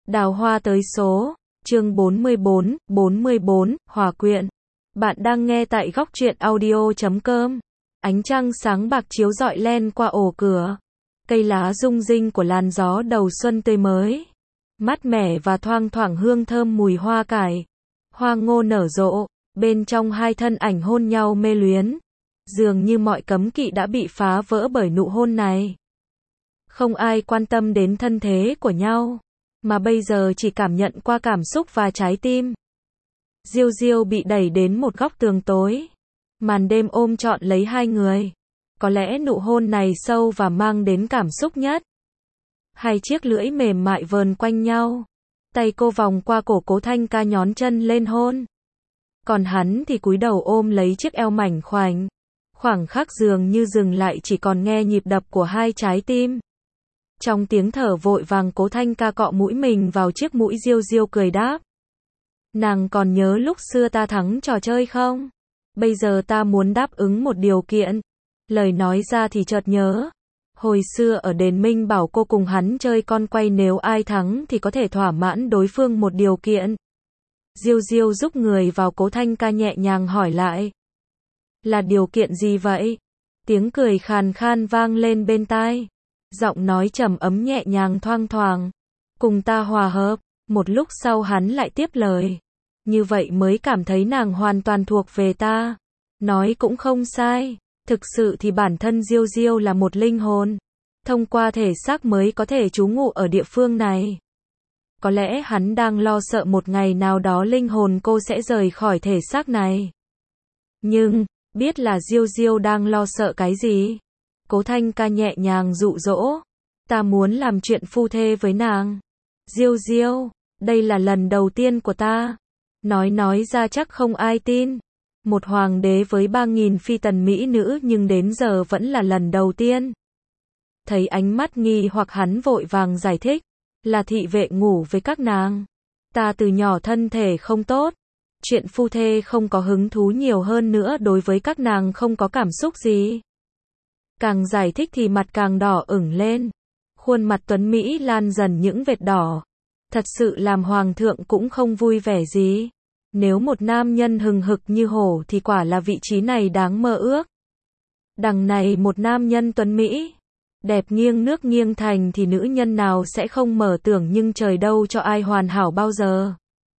Đào hoa tới số, chương 44, hòa quyện. Bạn đang nghe tại góc truyện audio.com. Ánh trăng sáng bạc chiếu rọi len qua ổ cửa. Cây lá rung rinh của làn gió đầu xuân tươi mới. Mát mẻ và thoang thoảng hương thơm mùi hoa cải. Hoa ngô nở rộ, bên trong hai thân ảnh hôn nhau mê luyến. Dường như mọi cấm kỵ đã bị phá vỡ bởi nụ hôn này. Không ai quan tâm đến thân thế của nhau, mà bây giờ chỉ cảm nhận qua cảm xúc và trái tim. Diêu Diêu bị đẩy đến một góc tường tối. Màn đêm ôm trọn lấy hai người. Có lẽ nụ hôn này sâu và mang đến cảm xúc nhất. Hai chiếc lưỡi mềm mại vờn quanh nhau. Tay cô vòng qua cổ Cố Thanh Ca nhón chân lên hôn. Còn hắn thì cúi đầu ôm lấy chiếc eo mảnh khoảnh. Khoảng khắc dường như dừng lại chỉ còn nghe nhịp đập của hai trái tim. Trong tiếng thở vội vàng Cố Thanh Ca cọ mũi mình vào chiếc mũi Diêu Diêu cười đáp. Nàng còn nhớ lúc xưa ta thắng trò chơi không? Bây giờ ta muốn đáp ứng một điều kiện. Lời nói ra thì chợt nhớ. Hồi xưa ở đền Minh bảo cô cùng hắn chơi con quay, nếu ai thắng thì có thể thỏa mãn đối phương một điều kiện. Diêu Diêu giúp người vào Cố Thanh Ca nhẹ nhàng hỏi lại. Là điều kiện gì vậy? Tiếng cười khàn khan vang lên bên tai. Giọng nói trầm ấm nhẹ nhàng thoang thoảng. Cùng ta hòa hợp. Một lúc sau hắn lại tiếp lời. Như vậy mới cảm thấy nàng hoàn toàn thuộc về ta. Nói cũng không sai. Thực sự thì bản thân Diêu Diêu là một linh hồn. Thông qua thể xác mới có thể trú ngụ ở địa phương này. Có lẽ hắn đang lo sợ một ngày nào đó linh hồn cô sẽ rời khỏi thể xác này. Nhưng, biết là Diêu Diêu đang lo sợ cái gì? Cố Thanh Ca nhẹ nhàng dụ dỗ. Ta muốn làm chuyện phu thê với nàng. Diêu Diêu, đây là lần đầu tiên của ta. Nói ra chắc không ai tin. Một hoàng đế với 3.000 phi tần mỹ nữ nhưng đến giờ vẫn là lần đầu tiên. Thấy ánh mắt nghi hoặc hắn vội vàng giải thích. Là thị vệ ngủ với các nàng. Ta từ nhỏ thân thể không tốt. Chuyện phu thê không có hứng thú, nhiều hơn nữa đối với các nàng không có cảm xúc gì. Càng giải thích thì mặt càng đỏ ửng lên. Khuôn mặt tuấn Mỹ lan dần những vệt đỏ. Thật sự làm hoàng thượng cũng không vui vẻ gì. Nếu một nam nhân hừng hực như hổ thì quả là vị trí này đáng mơ ước. Đằng này một nam nhân tuấn Mỹ, đẹp nghiêng nước nghiêng thành thì nữ nhân nào sẽ không mở tưởng, nhưng trời đâu cho ai hoàn hảo bao giờ.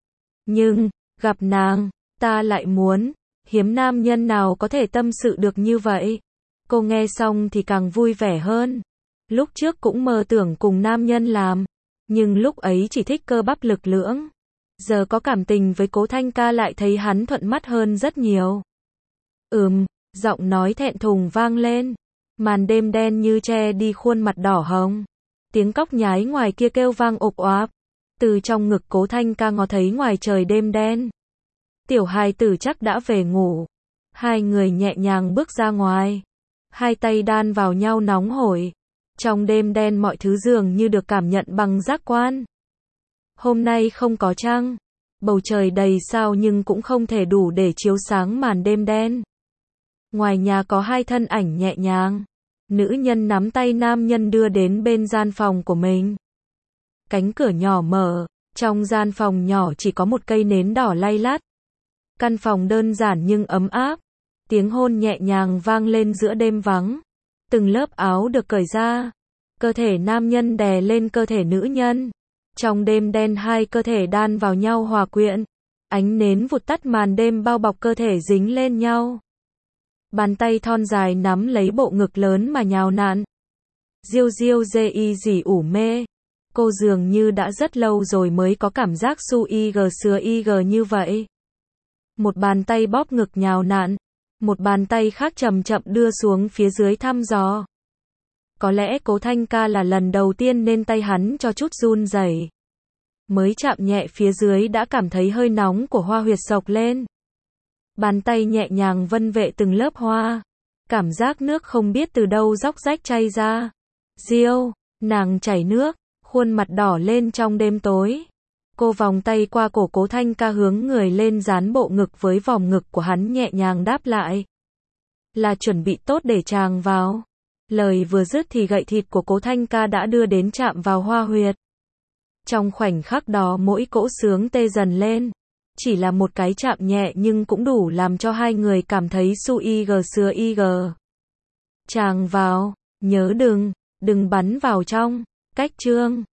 Nhưng, gặp nàng, ta lại muốn, hiếm nam nhân nào có thể tâm sự được như vậy. Cô nghe xong thì càng vui vẻ hơn. Lúc trước cũng mơ tưởng cùng nam nhân làm, nhưng lúc ấy chỉ thích cơ bắp lực lưỡng. Giờ có cảm tình với Cố Thanh Ca lại thấy hắn thuận mắt hơn rất nhiều. Giọng nói thẹn thùng vang lên. Màn đêm đen như che đi khuôn mặt đỏ hồng. Tiếng cóc nhái ngoài kia kêu vang ộp oáp. Từ trong ngực Cố Thanh Ca ngó thấy ngoài trời đêm đen. Tiểu hài tử chắc đã về ngủ. Hai người nhẹ nhàng bước ra ngoài. Hai tay đan vào nhau nóng hổi. Trong đêm đen mọi thứ dường như được cảm nhận bằng giác quan. Hôm nay không có trăng. Bầu trời đầy sao nhưng cũng không thể đủ để chiếu sáng màn đêm đen. Ngoài nhà có hai thân ảnh nhẹ nhàng. Nữ nhân nắm tay nam nhân đưa đến bên gian phòng của mình. Cánh cửa nhỏ mở. Trong gian phòng nhỏ chỉ có một cây nến đỏ lay lắt. Căn phòng đơn giản nhưng ấm áp. Tiếng hôn nhẹ nhàng vang lên giữa đêm vắng. Từng lớp áo được cởi ra. Cơ thể nam nhân đè lên cơ thể nữ nhân. Trong đêm đen hai cơ thể đan vào nhau hòa quyện. Ánh nến vụt tắt, màn đêm bao bọc cơ thể dính lên nhau. Bàn tay thon dài nắm lấy bộ ngực lớn mà nhào nặn. Diêu Diêu dê y dỉ ủ mê. Cô dường như đã rất lâu rồi mới có cảm giác su y gờ sứa y gờ như vậy. Một bàn tay bóp ngực nhào nặn. Một bàn tay khác chậm chậm đưa xuống phía dưới thăm dò. Có lẽ Cố Thanh Ca là lần đầu tiên nên tay hắn cho chút run rẩy. Mới chạm nhẹ phía dưới đã cảm thấy hơi nóng của hoa huyệt sộc lên. Bàn tay nhẹ nhàng vân vệ từng lớp hoa. Cảm giác nước không biết từ đâu róc rách chay ra. Diêu, nàng chảy nước, khuôn mặt đỏ lên trong đêm tối. Cô vòng tay qua cổ Cố Thanh Ca hướng người lên dán bộ ngực với vòng ngực của hắn, nhẹ nhàng đáp lại. Là chuẩn bị tốt để chàng vào. Lời vừa dứt thì gậy thịt của Cố Thanh Ca đã đưa đến chạm vào hoa huyệt. Trong khoảnh khắc đó mỗi cỗ xướng tê dần lên. Chỉ là một cái chạm nhẹ nhưng cũng đủ làm cho hai người cảm thấy su ig sứa ig. Chàng vào, nhớ đừng bắn vào trong. Cách chương